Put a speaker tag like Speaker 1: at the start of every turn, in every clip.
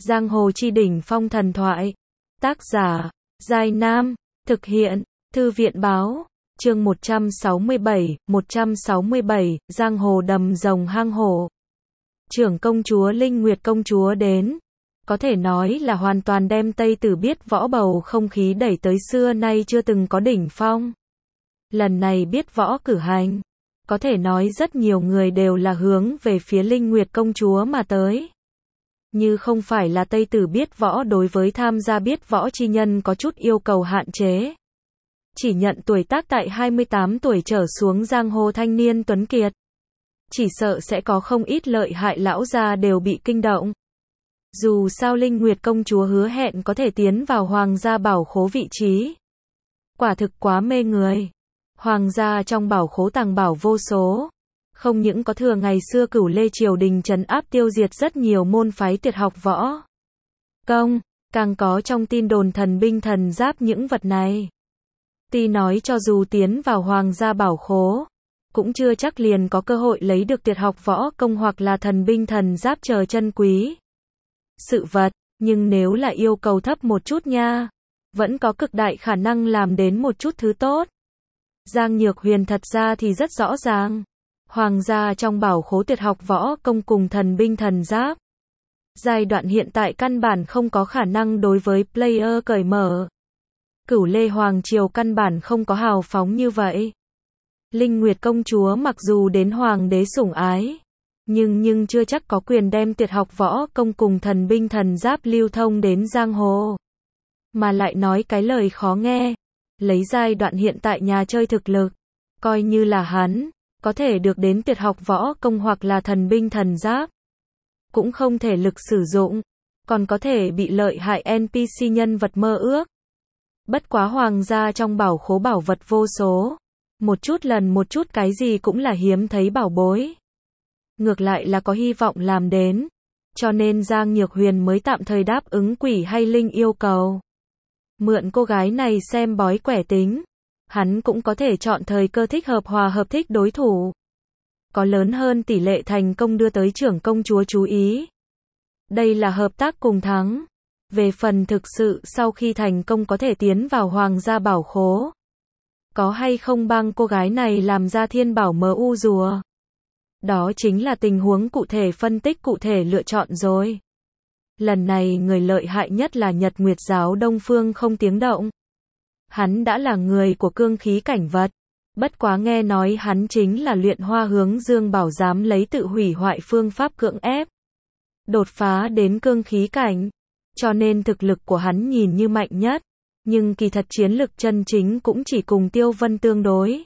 Speaker 1: Giang hồ chi đỉnh phong thần thoại. Tác giả, Giai Nam. Thực hiện, Thư viện báo. Chương 167, Giang hồ đầm rồng hang hổ. Trưởng công chúa Linh Nguyệt công chúa đến. Có thể nói là hoàn toàn đem Tây Tử biết võ bầu không khí đẩy tới xưa nay chưa từng có đỉnh phong. Lần này biết võ cử hành. Có thể nói rất nhiều người đều là hướng về phía Linh Nguyệt công chúa mà tới. Như không phải là Tây Tử biết võ đối với tham gia biết võ chi nhân có chút yêu cầu hạn chế. Chỉ nhận tuổi tác tại 28 tuổi trở xuống giang hồ thanh niên tuấn kiệt. Chỉ sợ sẽ có không ít lợi hại lão gia đều bị kinh động. Dù sao Linh Nguyệt công chúa hứa hẹn có thể tiến vào hoàng gia bảo khố vị trí. Quả thực quá mê người. Hoàng gia trong bảo khố tàng bảo vô số. Không những có thừa ngày xưa Cửu Lê triều đình trấn áp tiêu diệt rất nhiều môn phái tuyệt học võ công, càng có trong tin đồn thần binh thần giáp những vật này. Tuy nói cho dù tiến vào hoàng gia bảo khố, cũng chưa chắc liền có cơ hội lấy được tuyệt học võ công hoặc là thần binh thần giáp chờ chân quý sự vật, nhưng nếu là yêu cầu thấp một chút nha, vẫn có cực đại khả năng làm đến một chút thứ tốt. Giang Nhược Huyền thật ra thì rất rõ ràng. Hoàng gia trong bảo khố tuyệt học võ công cùng thần binh thần giáp. Giai đoạn hiện tại căn bản không có khả năng đối với player cởi mở. Cửu Lê Hoàng triều căn bản không có hào phóng như vậy. Linh Nguyệt công chúa mặc dù đến hoàng đế sủng ái, nhưng chưa chắc có quyền đem tuyệt học võ công cùng thần binh thần giáp lưu thông đến giang hồ. Mà lại nói cái lời khó nghe, lấy giai đoạn hiện tại nhà chơi thực lực, coi như là hắn có thể được đến tuyệt học võ công hoặc là thần binh thần giáp, cũng không thể lực sử dụng, còn có thể bị lợi hại NPC nhân vật mơ ước. Bất quá hoàng gia trong bảo khố bảo vật vô số, một chút cái gì cũng là hiếm thấy bảo bối. Ngược lại là có hy vọng làm đến, cho nên Giang Nhược Huyền mới tạm thời đáp ứng Quỷ hay Linh yêu cầu. Mượn cô gái này xem bói quẻ tính. Hắn cũng có thể chọn thời cơ thích hợp hòa hợp thích đối thủ. Có lớn hơn tỷ lệ thành công đưa tới trưởng công chúa chú ý. Đây là hợp tác cùng thắng. Về phần thực sự sau khi thành công có thể tiến vào hoàng gia bảo khố. Có hay không băng cô gái này làm ra thiên bảo MU rùa. Đó chính là tình huống cụ thể phân tích cụ thể lựa chọn rồi. Lần này người lợi hại nhất là Nhật Nguyệt giáo Đông Phương Không Tiếng Động. Hắn đã là người của cương khí cảnh vật. Bất quá nghe nói hắn chính là luyện hoa hướng dương bảo dám lấy tự hủy hoại phương pháp cưỡng ép. Đột phá đến cương khí cảnh. Cho nên thực lực của hắn nhìn như mạnh nhất. Nhưng kỳ thật chiến lực chân chính cũng chỉ cùng Tiêu Vân tương đối.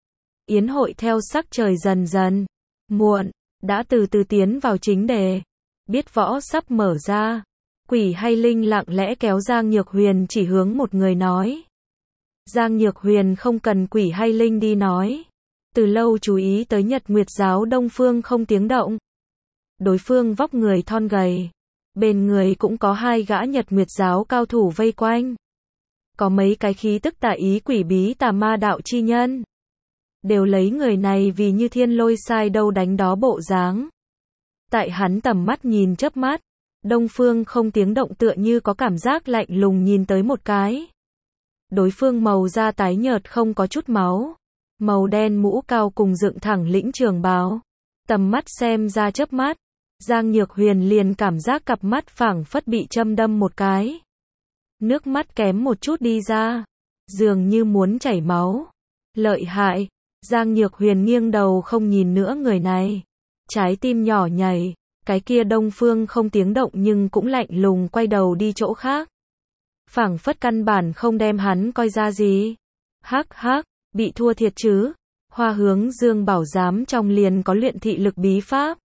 Speaker 1: Yến hội theo sắc trời dần dần muộn, đã từ từ tiến vào chính đề. Biết võ sắp mở ra. Quỷ hay Linh lặng lẽ kéo Giang Nhược Huyền chỉ hướng một người nói. Giang Nhược Huyền không cần Quỷ hay Linh đi nói. Từ lâu chú ý tới Nhật Nguyệt giáo Đông Phương Không Tiếng Động. Đối phương vóc người thon gầy. Bên người cũng có hai gã Nhật Nguyệt giáo cao thủ vây quanh. Có mấy cái khí tức tà ý quỷ bí tà ma đạo chi nhân. Đều lấy người này vì như thiên lôi sai đâu đánh đó bộ dáng. Tại hắn tầm mắt nhìn chớp mắt. Đông Phương Không Tiếng Động tựa như có cảm giác lạnh lùng nhìn tới một cái. Đối phương màu da tái nhợt không có chút máu. Màu đen mũ cao cùng dựng thẳng lĩnh trường bào. Tầm mắt xem ra chớp mắt. Giang Nhược Huyền liền cảm giác cặp mắt phảng phất bị châm đâm một cái. Nước mắt kém một chút đi ra. Dường như muốn chảy máu. Lợi hại. Giang Nhược Huyền nghiêng đầu không nhìn nữa người này. Trái tim nhỏ nhảy. Cái kia Đông Phương Không Tiếng Động nhưng cũng lạnh lùng quay đầu đi chỗ khác. Phảng phất căn bản không đem hắn coi ra gì. Hắc, bị thua thiệt chứ. Hoa hướng dương bảo giám trong liền có luyện thị lực bí pháp.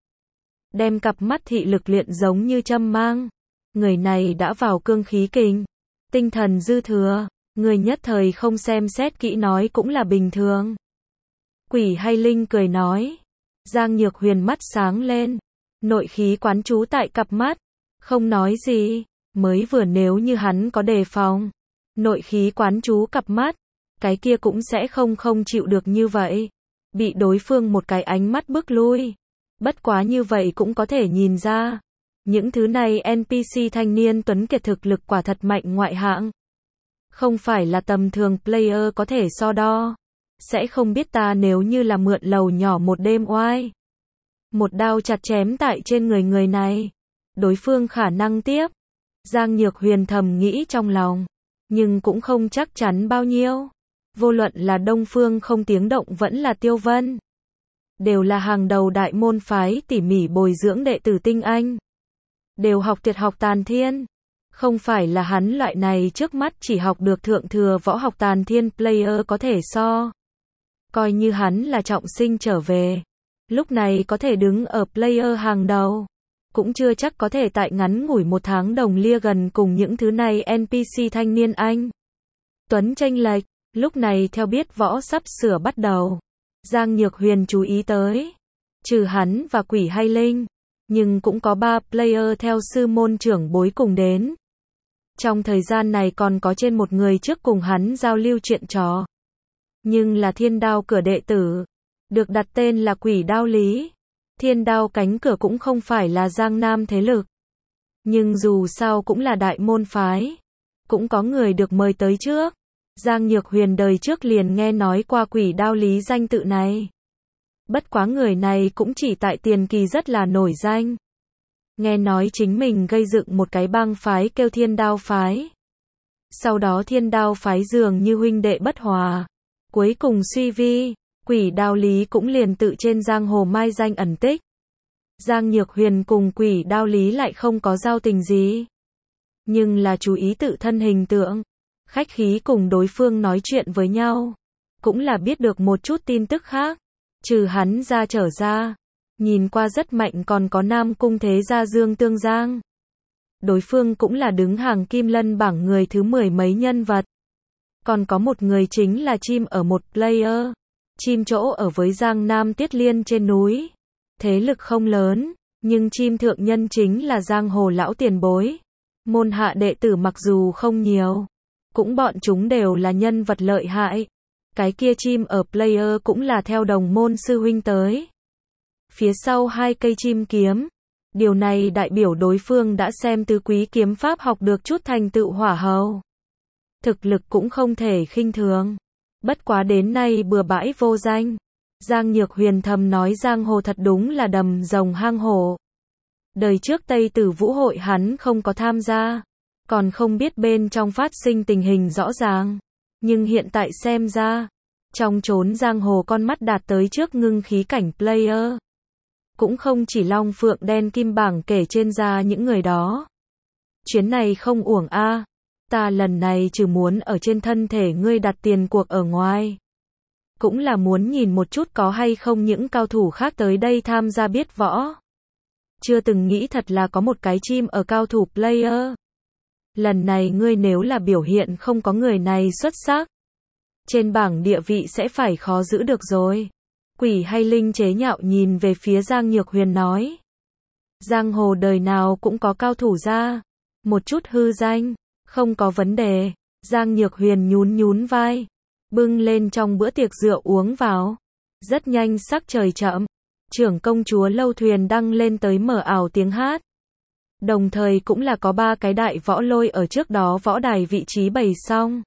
Speaker 1: Đem cặp mắt thị lực luyện giống như châm mang. Người này đã vào cương khí kình. Tinh thần dư thừa. Người nhất thời không xem xét kỹ nói cũng là bình thường. Quỷ hay Linh cười nói. Giang Nhược Huyền mắt sáng lên. Nội khí quán trú tại cặp mắt. Không nói gì. Mới vừa nếu như hắn có đề phòng. Nội khí quán trú cặp mắt. Cái kia cũng sẽ không chịu được như vậy. Bị đối phương một cái ánh mắt bức lui. Bất quá như vậy cũng có thể nhìn ra. Những thứ này NPC thanh niên tuấn kiệt thực lực quả thật mạnh ngoại hạng. Không phải là tầm thường player có thể so đo. Sẽ không biết ta nếu như là mượn lầu nhỏ một đêm oai. Một đao chặt chém tại trên người này. Đối phương khả năng tiếp. Giang Nhược Huyền thầm nghĩ trong lòng. Nhưng cũng không chắc chắn bao nhiêu. Vô luận là Đông Phương không tiếng động vẫn là Tiêu Vân. Đều là hàng đầu đại môn phái tỉ mỉ bồi dưỡng đệ tử tinh anh. Đều học tuyệt học tàn thiên. Không phải là hắn loại này trước mắt chỉ học được thượng thừa võ học tàn thiên player có thể so. Coi như hắn là trọng sinh trở về. Lúc này có thể đứng ở player hàng đầu. Cũng chưa chắc có thể tại ngắn ngủi một tháng đồng lia gần cùng những thứ này NPC thanh niên anh. Tuấn chênh lệch, lúc này theo biết võ sắp sửa bắt đầu. Giang Nhược Huyền chú ý tới. Trừ hắn và Quỷ hay Linh. Nhưng cũng có 3 player theo sư môn trưởng bối cùng đến. Trong thời gian này còn có trên một người trước cùng hắn giao lưu chuyện trò. Nhưng là Thiên Đao cửa đệ tử. Được đặt tên là Quỷ Đao Lý. Thiên Đao cánh cửa cũng không phải là Giang Nam thế lực. Nhưng dù sao cũng là đại môn phái. Cũng có người được mời tới trước. Giang Nhược Huyền đời trước liền nghe nói qua Quỷ Đao Lý danh tự này. Bất quá người này cũng chỉ tại tiền kỳ rất là nổi danh. Nghe nói chính mình gây dựng một cái bang phái kêu Thiên Đao phái. Sau đó Thiên Đao phái dường như huynh đệ bất hòa. Cuối cùng suy vi, Quỷ Đao Lý cũng liền tự trên giang hồ mai danh ẩn tích. Giang Nhược Huyền cùng Quỷ Đao Lý lại không có giao tình gì. Nhưng là chú ý tự thân hình tượng. Khách khí cùng đối phương nói chuyện với nhau. Cũng là biết được một chút tin tức khác. Trừ hắn ra trở ra. Nhìn qua rất mạnh còn có Nam Cung Thế Gia Dương Tương Giang. Đối phương cũng là đứng hàng Kim Lân bảng người thứ 10 mấy nhân vật. Còn có một người chính là chim ở một player. Chim chỗ ở với Giang Nam Tiết Liên trên núi. Thế lực không lớn, nhưng chim thượng nhân chính là giang hồ lão tiền bối. Môn hạ đệ tử mặc dù không nhiều, cũng bọn chúng đều là nhân vật lợi hại. Cái kia chim ở player cũng là theo đồng môn sư huynh tới. Phía sau 2 cây chim kiếm. Điều này đại biểu đối phương đã xem tứ quý kiếm pháp học được chút thành tựu hỏa hầu. Thực lực cũng không thể khinh thường. Bất quá đến nay bừa bãi vô danh. Giang Nhược Huyền thầm nói giang hồ thật đúng là đầm rồng hang hổ. Đời trước Tây Tử Vũ hội hắn không có tham gia. Còn không biết bên trong phát sinh tình hình rõ ràng. Nhưng hiện tại xem ra. Trong chốn giang hồ con mắt đạt tới trước ngưng khí cảnh player. Cũng không chỉ Long Phượng Đen Kim bảng kể trên ra những người đó. Chuyến này không uổng a. Ta lần này trừ muốn ở trên thân thể ngươi đặt tiền cuộc ở ngoài. Cũng là muốn nhìn một chút có hay không những cao thủ khác tới đây tham gia biết võ. Chưa từng nghĩ thật là có một cái chim ở cao thủ player. Lần này ngươi nếu là biểu hiện không có người này xuất sắc. Trên bảng địa vị sẽ phải khó giữ được rồi. Quỷ hay Linh chế nhạo nhìn về phía Giang Nhược Huyền nói. Giang hồ đời nào cũng có cao thủ ra. Một chút hư danh, không có vấn đề. Giang Nhược Huyền nhún vai. Bưng lên trong bữa tiệc rượu uống vào. Rất nhanh sắc trời chậm. Trưởng công chúa Lâu Thuyền đăng lên tới mở ảo tiếng hát. Đồng thời cũng là có 3 cái đại võ lôi ở trước đó võ đài vị trí bày xong.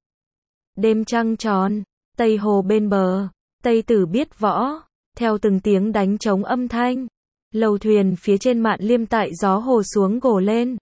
Speaker 1: Đêm trăng tròn, Tây Hồ bên bờ, Tây Tử biết võ, theo từng tiếng đánh trống âm thanh. Lâu Thuyền phía trên mạn liêm tại gió hồ xuống gồ lên.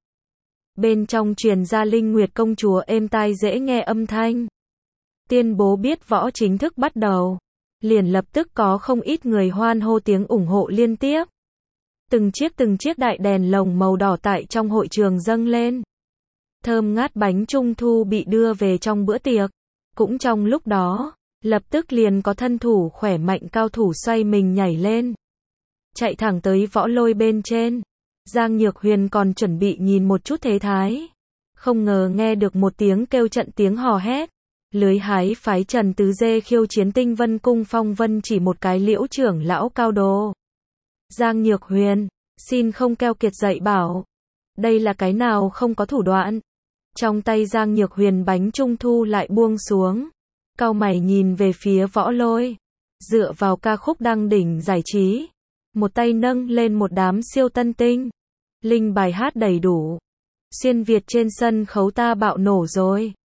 Speaker 1: Bên trong truyền ra Linh Nguyệt công chúa êm tai dễ nghe âm thanh. Tuyên bố biết võ chính thức bắt đầu. Liền lập tức có không ít người hoan hô tiếng ủng hộ liên tiếp. Từng chiếc đại đèn lồng màu đỏ tại trong hội trường dâng lên. Thơm ngát bánh trung thu bị đưa về trong bữa tiệc. Cũng trong lúc đó, lập tức liền có thân thủ khỏe mạnh cao thủ xoay mình nhảy lên. Chạy thẳng tới võ lôi bên trên. Giang Nhược Huyền còn chuẩn bị nhìn một chút thế thái. Không ngờ nghe được một tiếng kêu trận tiếng hò hét. Lưới hái phái Trần Tứ Dê khiêu chiến Tinh Vân Cung phong vân chỉ một cái Liễu trưởng lão cao đồ. Giang Nhược Huyền, xin không keo kiệt dạy bảo. Đây là cái nào không có thủ đoạn. Trong tay Giang Nhược Huyền bánh trung thu lại buông xuống. Cau mày nhìn về phía võ lôi. Dựa vào ca khúc đăng đỉnh giải trí. Một tay nâng lên một đám siêu tân tinh. Linh bài hát đầy đủ. Xuyên Việt trên sân khấu ta bạo nổ rồi.